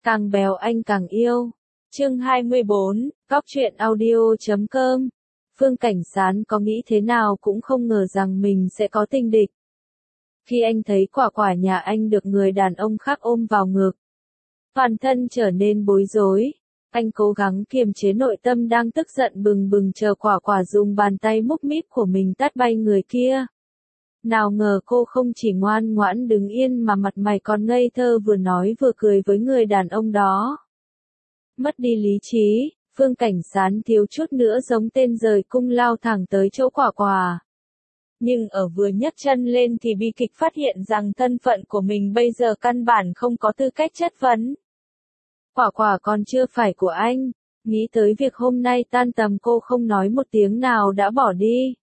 Càng béo anh càng yêu. Chương 24, Cóc truyện audio.com. Phương Cảnh Sán có nghĩ thế nào cũng không ngờ rằng mình sẽ có tình địch. Khi anh thấy quả quả nhà anh được người đàn ông khác ôm vào ngực, toàn thân trở nên bối rối. Anh cố gắng kiềm chế nội tâm đang tức giận bừng bừng chờ quả quả dùng bàn tay múc míp của mình tát bay người kia. Nào ngờ cô không chỉ ngoan ngoãn đứng yên mà mặt mày còn ngây thơ vừa nói vừa cười với người đàn ông đó. Mất đi lý trí, Phương Cảnh Sán thiếu chút nữa giống tên rời cung lao thẳng tới chỗ quả quả. Nhưng ở vừa nhấc chân lên thì bi kịch phát hiện rằng thân phận của mình bây giờ căn bản không có tư cách chất vấn. Quả quả còn chưa phải của anh, nghĩ tới việc hôm nay tan tầm cô không nói một tiếng nào đã bỏ đi.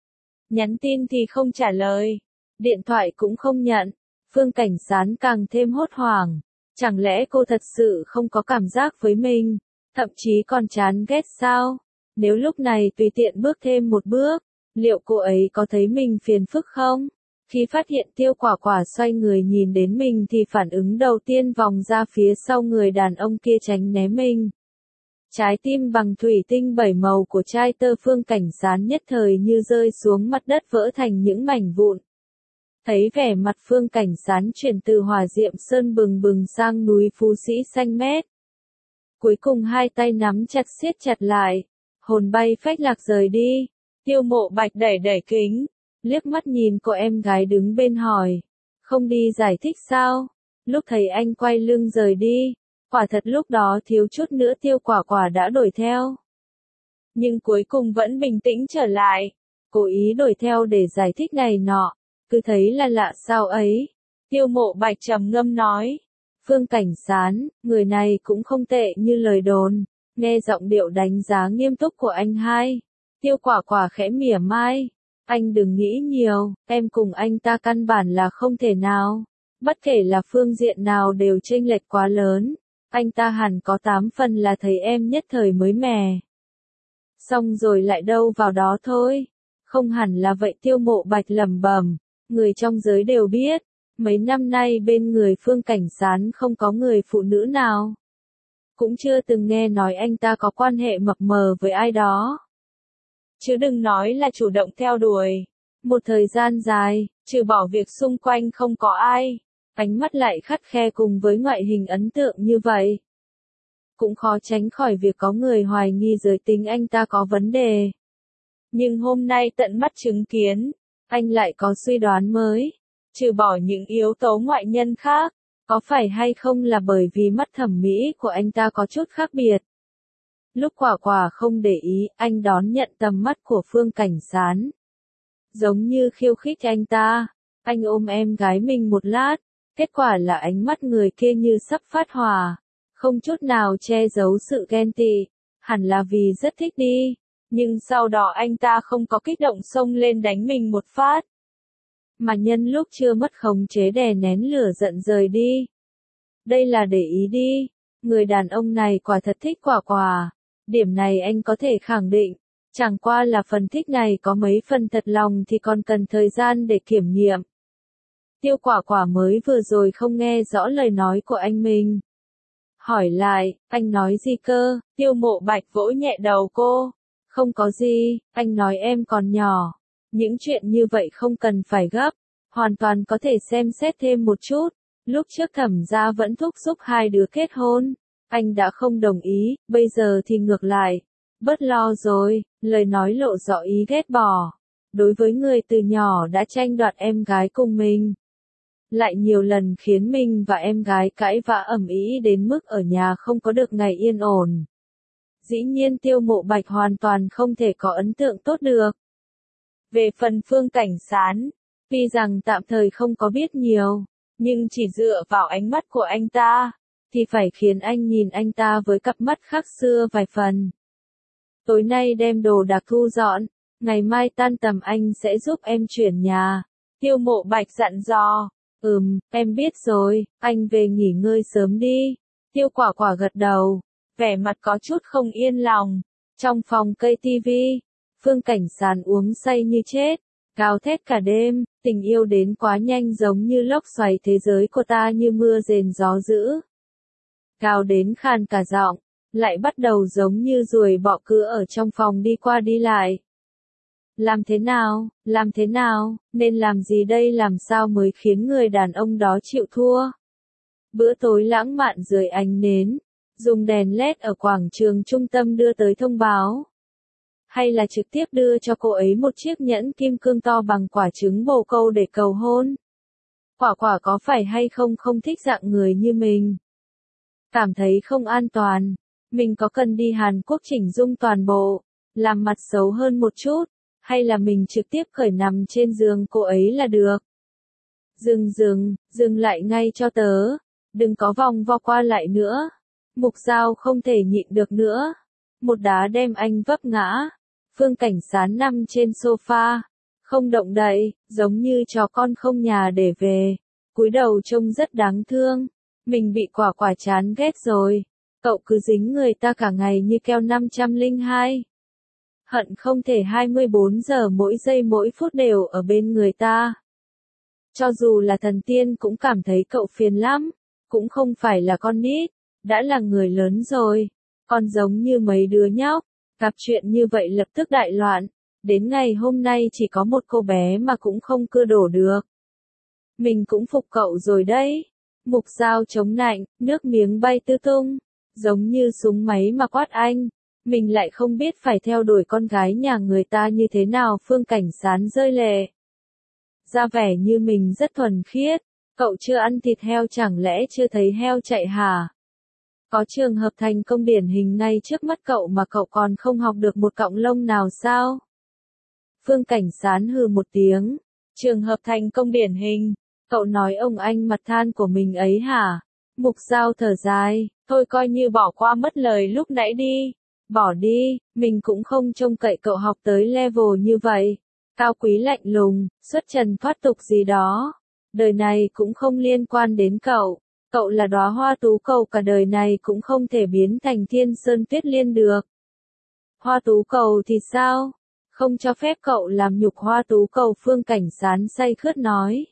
Nhắn tin thì không trả lời, điện thoại cũng không nhận, Phương Cảnh Sán càng thêm hốt hoảng. Chẳng lẽ cô thật sự không có cảm giác với mình, thậm chí còn chán ghét sao? Nếu lúc này tùy tiện bước thêm một bước, liệu cô ấy có thấy mình phiền phức không? Khi phát hiện Tiêu Quả Quả xoay người nhìn đến mình thì phản ứng đầu tiên vòng ra phía sau người đàn ông kia tránh né mình. Trái tim bằng thủy tinh 7 màu của trai tơ Phương Cảnh Sán nhất thời như rơi xuống mặt đất vỡ thành những mảnh vụn. Thấy vẻ mặt Phương Cảnh Sán chuyển từ hỏa diệm sơn bừng bừng sang núi Phú Sĩ xanh mét. Cuối cùng hai tay nắm chặt siết chặt lại, hồn bay phách lạc rời đi. Tiêu Mộ Bạch đẩy đẩy kính, liếc mắt nhìn cô em gái đứng bên hỏi, không đi giải thích sao? Lúc thấy anh quay lưng rời đi, quả thật lúc đó thiếu chút nữa Tiêu Quả Quả đã đuổi theo. Nhưng cuối cùng vẫn bình tĩnh trở lại, cố ý đuổi theo để giải thích này nọ. Cứ thấy là lạ sao ấy. Tiêu Mộ Bạch trầm ngâm nói. Phương Cảnh Sán, người này cũng không tệ như lời đồn. Nghe giọng điệu đánh giá nghiêm túc của anh hai. Tiêu Quả Quả khẽ mỉa mai. Anh đừng nghĩ nhiều, em cùng anh ta căn bản là không thể nào. Bất kể là phương diện nào đều chênh lệch quá lớn. Anh ta hẳn có 8 phần là thấy em nhất thời mới mẻ. Xong rồi lại đâu vào đó thôi. Không hẳn là vậy Tiêu Mộ Bạch lẩm bẩm. Người trong giới đều biết, mấy năm nay bên người Phương Cảnh Sán không có người phụ nữ nào. Cũng chưa từng nghe nói anh ta có quan hệ mập mờ với ai đó. Chứ đừng nói là chủ động theo đuổi. Một thời gian dài, trừ bỏ việc xung quanh không có ai, ánh mắt lại khắt khe cùng với ngoại hình ấn tượng như vậy. Cũng khó tránh khỏi việc có người hoài nghi giới tính anh ta có vấn đề. Nhưng hôm nay tận mắt chứng kiến, anh lại có suy đoán mới. Trừ bỏ những yếu tố ngoại nhân khác, có phải hay không là bởi vì mắt thẩm mỹ của anh ta có chút khác biệt. Lúc Quả Quả không để ý, anh đón nhận tầm mắt của Phương Cảnh Sán. Giống như khiêu khích anh ta, anh ôm em gái mình một lát, kết quả là ánh mắt người kia như sắp phát hỏa, không chút nào che giấu sự ghen tị, hẳn là vì rất thích đi. Nhưng sau đó anh ta không có kích động xông lên đánh mình một phát. Mà nhân lúc chưa mất khống chế đè nén lửa giận rời đi. Đây là để ý đi. Người đàn ông này quả thật thích Quả Quả. Điểm này anh có thể khẳng định. Chẳng qua là phần thích này có mấy phần thật lòng thì còn cần thời gian để kiểm nghiệm. Tiêu Quả Quả mới vừa rồi không nghe rõ lời nói của anh mình. Hỏi lại, anh nói gì cơ? Tiêu Mộ Bạch vỗ nhẹ đầu cô. Không có gì, anh nói em còn nhỏ. Những chuyện như vậy không cần phải gấp. Hoàn toàn có thể xem xét thêm một chút. Lúc trước Thẩm gia vẫn thúc giục hai đứa kết hôn. Anh đã không đồng ý, bây giờ thì ngược lại. Bớt lo rồi, lời nói lộ rõ ý ghét bỏ. Đối với người từ nhỏ đã tranh đoạt em gái cùng mình. Lại nhiều lần khiến mình và em gái cãi vã ầm ĩ đến mức ở nhà không có được ngày yên ổn. Dĩ nhiên Tiêu Mộ Bạch hoàn toàn không thể có ấn tượng tốt được. Về phần Phương Cảnh Sán, tuy rằng tạm thời không có biết nhiều, nhưng chỉ dựa vào ánh mắt của anh ta, thì phải khiến anh nhìn anh ta với cặp mắt khác xưa vài phần. Tối nay đem đồ đạc thu dọn, ngày mai tan tầm anh sẽ giúp em chuyển nhà. Tiêu Mộ Bạch dặn dò. Em biết rồi, anh về nghỉ ngơi sớm đi. Tiêu Quả Quả gật đầu, vẻ mặt có chút không yên lòng. Trong phòng cây tivi, Phương Cảnh Sán uống say như chết, gào thét cả đêm, tình yêu đến quá nhanh giống như lốc xoáy thế giới của ta như mưa rền gió dữ. gào đến khàn cả giọng, lại bắt đầu giống như ruồi bọ cứ ở trong phòng đi qua đi lại. Làm thế nào, nên làm gì đây, làm sao mới khiến người đàn ông đó chịu thua? Bữa tối lãng mạn dưới ánh nến, dùng đèn LED ở quảng trường trung tâm đưa tới thông báo. Hay là trực tiếp đưa cho cô ấy một chiếc nhẫn kim cương to bằng quả trứng bồ câu để cầu hôn? Quả quả có phải hay không thích dạng người như mình? Cảm thấy không an toàn, mình có cần đi Hàn Quốc chỉnh dung toàn bộ, làm mặt xấu hơn một chút, hay là mình trực tiếp khởi nằm trên giường cô ấy là được? Dừng lại ngay cho tớ, đừng có vòng vo qua lại nữa. Mục Giao không thể nhịn được nữa, một đá đem anh vấp ngã. Phương Cảnh Sán nằm trên sofa, không động đậy, giống như chó con không nhà để về, cúi đầu trông rất đáng thương. Mình bị quả quả chán ghét rồi, cậu cứ dính người ta cả ngày như keo 502. Hận không thể 24 giờ mỗi giây mỗi phút đều ở bên người ta. Cho dù là thần tiên cũng cảm thấy cậu phiền lắm, cũng không phải là con nít, đã là người lớn rồi, còn giống như mấy đứa nhóc, gặp chuyện như vậy lập tức đại loạn, đến ngày hôm nay chỉ có một cô bé mà cũng không cưa đổ được. Mình cũng phục cậu rồi đấy. Mục Giao chống nạnh, nước miếng bay tứ tung, giống như súng máy mà quát anh. Mình lại không biết phải theo đuổi con gái nhà người ta như thế nào. Phương Cảnh Sán rơi lệ. Ra vẻ như mình rất thuần khiết, cậu chưa ăn thịt heo chẳng lẽ chưa thấy heo chạy hả? Có trường hợp thành công điển hình ngay trước mắt cậu mà cậu còn không học được một cọng lông nào sao? Phương Cảnh Sán hừ một tiếng, trường hợp thành công điển hình, cậu nói ông anh mặt than của mình ấy hả? Mục Giao thở dài, thôi coi như bỏ qua mất lời lúc nãy đi. Bỏ đi, mình cũng không trông cậy cậu học tới level như vậy. Cao quý lạnh lùng, xuất trần thoát tục gì đó. Đời này cũng không liên quan đến cậu. Cậu là đóa hoa tú cầu cả đời này cũng không thể biến thành thiên sơn tuyết liên được. Hoa tú cầu thì sao? Không cho phép cậu làm nhục hoa tú cầu. Phương Cảnh Sán say khướt nói.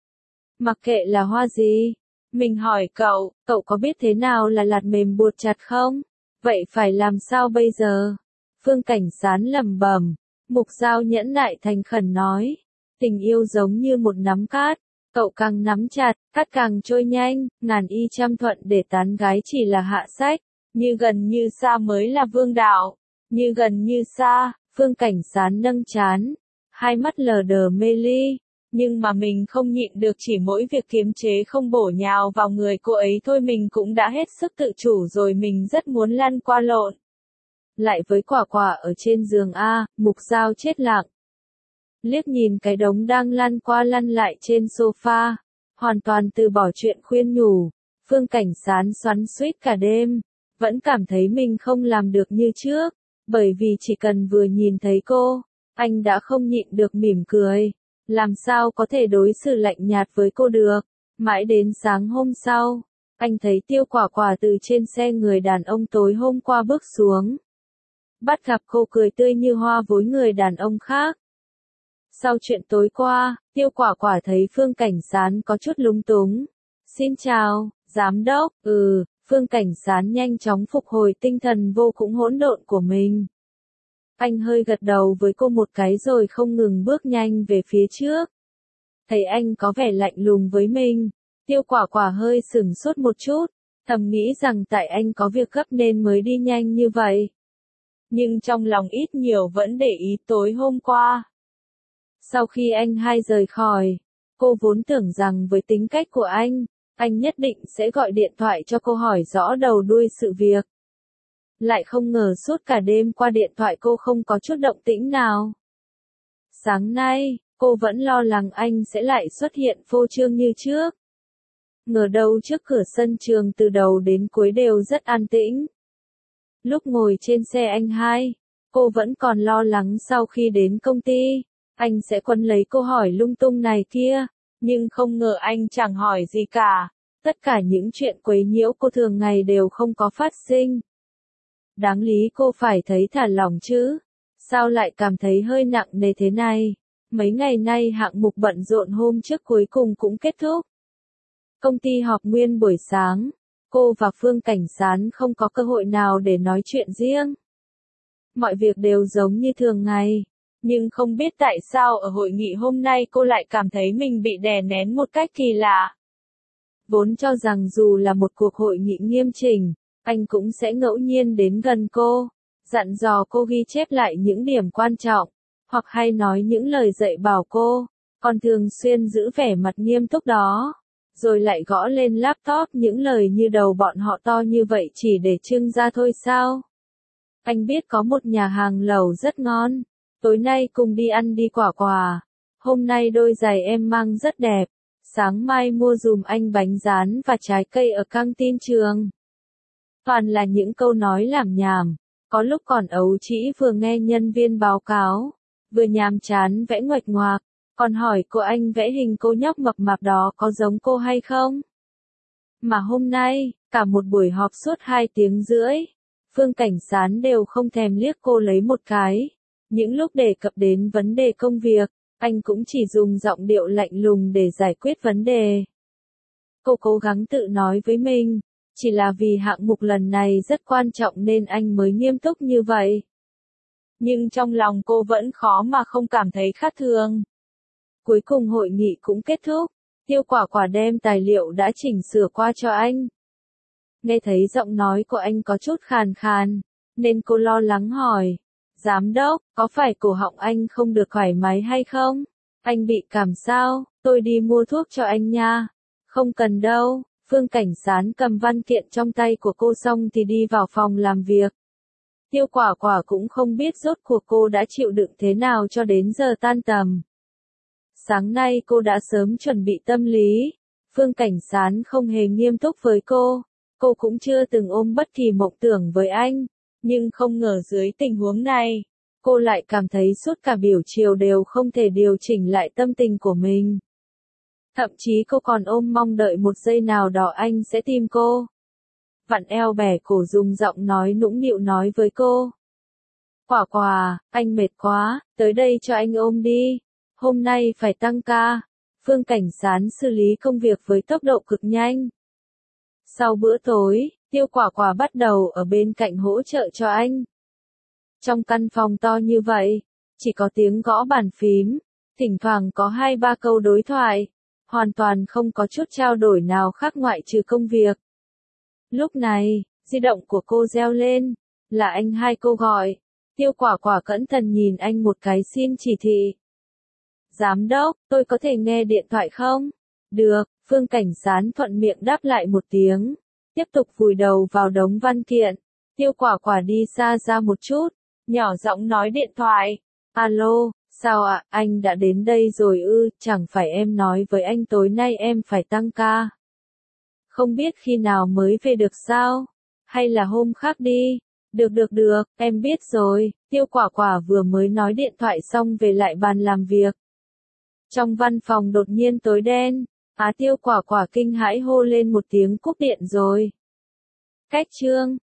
Mặc kệ là hoa gì, mình hỏi cậu, cậu có biết thế nào là lạt mềm buộc chặt không? Vậy phải làm sao bây giờ? Phương Cảnh Sán lẩm bẩm. Mục Giao nhẫn nại thành khẩn nói. Tình yêu giống như một nắm cát, cậu càng nắm chặt, cát càng trôi nhanh, ngàn y trăm thuận để tán gái chỉ là hạ sách, như gần như xa mới là vương đạo. Như gần như xa, Phương Cảnh Sán nâng trán, hai mắt lờ đờ mê ly. Nhưng mà mình không nhịn được, chỉ mỗi việc kiềm chế không bổ nhào vào người cô ấy thôi mình cũng đã hết sức tự chủ rồi, mình rất muốn lăn qua lộn. Lại với quả quả ở trên giường A, Mục Giao chết lặng. Liếc nhìn cái đống đang lăn qua lăn lại trên sofa, hoàn toàn từ bỏ chuyện khuyên nhủ. Phương Cảnh Sán xoắn xuýt cả đêm, vẫn cảm thấy mình không làm được như trước, bởi vì chỉ cần vừa nhìn thấy cô, anh đã không nhịn được mỉm cười. Làm sao có thể đối xử lạnh nhạt với cô được? Mãi đến sáng hôm sau, anh thấy Tiêu Quả Quả từ trên xe người đàn ông tối hôm qua bước xuống. Bắt gặp cô cười tươi như hoa với người đàn ông khác. Sau chuyện tối qua, Tiêu Quả Quả thấy Phương Cảnh Sán có chút lúng túng. Xin chào, giám đốc. Phương Cảnh Sán nhanh chóng phục hồi tinh thần vô cùng hỗn độn của mình. Anh hơi gật đầu với cô một cái rồi không ngừng bước nhanh về phía trước. Thấy anh có vẻ lạnh lùng với mình, Tiêu Quả Quả hơi sửng sốt một chút, thầm nghĩ rằng tại anh có việc gấp nên mới đi nhanh như vậy. Nhưng trong lòng ít nhiều vẫn để ý tối hôm qua. Sau khi anh hai rời khỏi, cô vốn tưởng rằng với tính cách của anh nhất định sẽ gọi điện thoại cho cô hỏi rõ đầu đuôi sự việc. Lại không ngờ suốt cả đêm qua điện thoại cô không có chút động tĩnh nào. Sáng nay, cô vẫn lo lắng anh sẽ lại xuất hiện phô trương như trước. Ngờ đâu trước cửa sân trường từ đầu đến cuối đều rất an tĩnh. Lúc ngồi trên xe anh hai, cô vẫn còn lo lắng sau khi đến công ty, anh sẽ quấn lấy cô hỏi lung tung này kia, nhưng không ngờ anh chẳng hỏi gì cả. Tất cả những chuyện quấy nhiễu cô thường ngày đều không có phát sinh. Đáng lý cô phải thấy thả lỏng chứ, sao lại cảm thấy hơi nặng nề thế này? Mấy ngày nay hạng mục bận rộn hôm trước cuối cùng cũng kết thúc. Công ty họp nguyên buổi sáng, cô và Phương Cảnh Sán không có cơ hội nào để nói chuyện riêng. Mọi việc đều giống như thường ngày. Nhưng không biết tại sao ở hội nghị hôm nay cô lại cảm thấy mình bị đè nén một cách kỳ lạ. Vốn cho rằng dù là một cuộc hội nghị nghiêm chỉnh, anh cũng sẽ ngẫu nhiên đến gần cô, dặn dò cô ghi chép lại những điểm quan trọng, hoặc hay nói những lời dạy bảo cô, còn thường xuyên giữ vẻ mặt nghiêm túc đó, rồi lại gõ lên laptop những lời như đầu bọn họ to như vậy chỉ để trưng ra thôi sao? Anh biết có một nhà hàng lẩu rất ngon, tối nay cùng đi ăn đi Quả Quả. Hôm nay đôi giày em mang rất đẹp, sáng mai mua dùm anh bánh rán và trái cây ở căng tin trường. Toàn là những câu nói làm nhảm, có lúc còn ấu trĩ vừa nghe nhân viên báo cáo, vừa nhàm chán vẽ nguệch ngoạc, còn hỏi cô anh vẽ hình cô nhóc mập mạp đó có giống cô hay không? Mà hôm nay, cả một buổi họp suốt 2 tiếng rưỡi, Phương Cảnh Sán đều không thèm liếc cô lấy một cái. Những lúc đề cập đến vấn đề công việc, anh cũng chỉ dùng giọng điệu lạnh lùng để giải quyết vấn đề. Cô cố gắng tự nói với mình, chỉ là vì hạng mục lần này rất quan trọng nên anh mới nghiêm túc như vậy. Nhưng trong lòng cô vẫn khó mà không cảm thấy khác thường. Cuối cùng hội nghị cũng kết thúc, Tiêu Quả Quả đem tài liệu đã chỉnh sửa qua cho anh. Nghe thấy giọng nói của anh có chút khàn khàn, nên cô lo lắng hỏi, giám đốc, có phải cổ họng anh không được thoải mái hay không? Anh bị cảm sao? Tôi đi mua thuốc cho anh nha. Không cần đâu. Phương Cảnh Sán cầm văn kiện trong tay của cô xong thì đi vào phòng làm việc. Tiêu Quả Quả cũng không biết rốt cuộc cô đã chịu đựng thế nào cho đến giờ tan tầm. Sáng nay cô đã sớm chuẩn bị tâm lý. Phương Cảnh Sán không hề nghiêm túc với cô cũng chưa từng ôm bất kỳ mộng tưởng với anh. Nhưng không ngờ dưới tình huống này, cô lại cảm thấy suốt cả buổi chiều đều không thể điều chỉnh lại tâm tình của mình. Thậm chí cô còn ôm mong đợi một giây nào đó anh sẽ tìm cô. Vặn eo bẻ cổ dùng giọng nói nũng nịu nói với cô. Quả Quả, anh mệt quá, tới đây cho anh ôm đi. Hôm nay phải tăng ca. Phương Cảnh Sán xử lý công việc với tốc độ cực nhanh. Sau bữa tối, Tiêu Quả Quả bắt đầu ở bên cạnh hỗ trợ cho anh. Trong căn phòng to như vậy, chỉ có tiếng gõ bàn phím, thỉnh thoảng có 2-3 câu đối thoại, hoàn toàn không có chút trao đổi nào khác ngoại trừ công việc. Lúc này, di động của cô reo lên, là anh hai cô gọi. Tiêu Quả Quả cẩn thận nhìn anh một cái xin chỉ thị. Giám đốc, tôi có thể nghe điện thoại không? Được, Phương Cảnh Sán thuận miệng đáp lại một tiếng, tiếp tục vùi đầu vào đống văn kiện. Tiêu Quả Quả đi xa ra một chút, nhỏ giọng nói điện thoại. Alo, sao ạ, anh đã đến đây rồi ư, chẳng phải em nói với anh tối nay em phải tăng ca. Không biết khi nào mới về được sao? Hay là hôm khác đi? Được, em biết rồi. Tiêu Quả Quả vừa mới nói điện thoại xong về lại bàn làm việc. Trong văn phòng đột nhiên tối đen, Tiêu Quả Quả kinh hãi hô lên một tiếng cúp điện rồi. Cách chương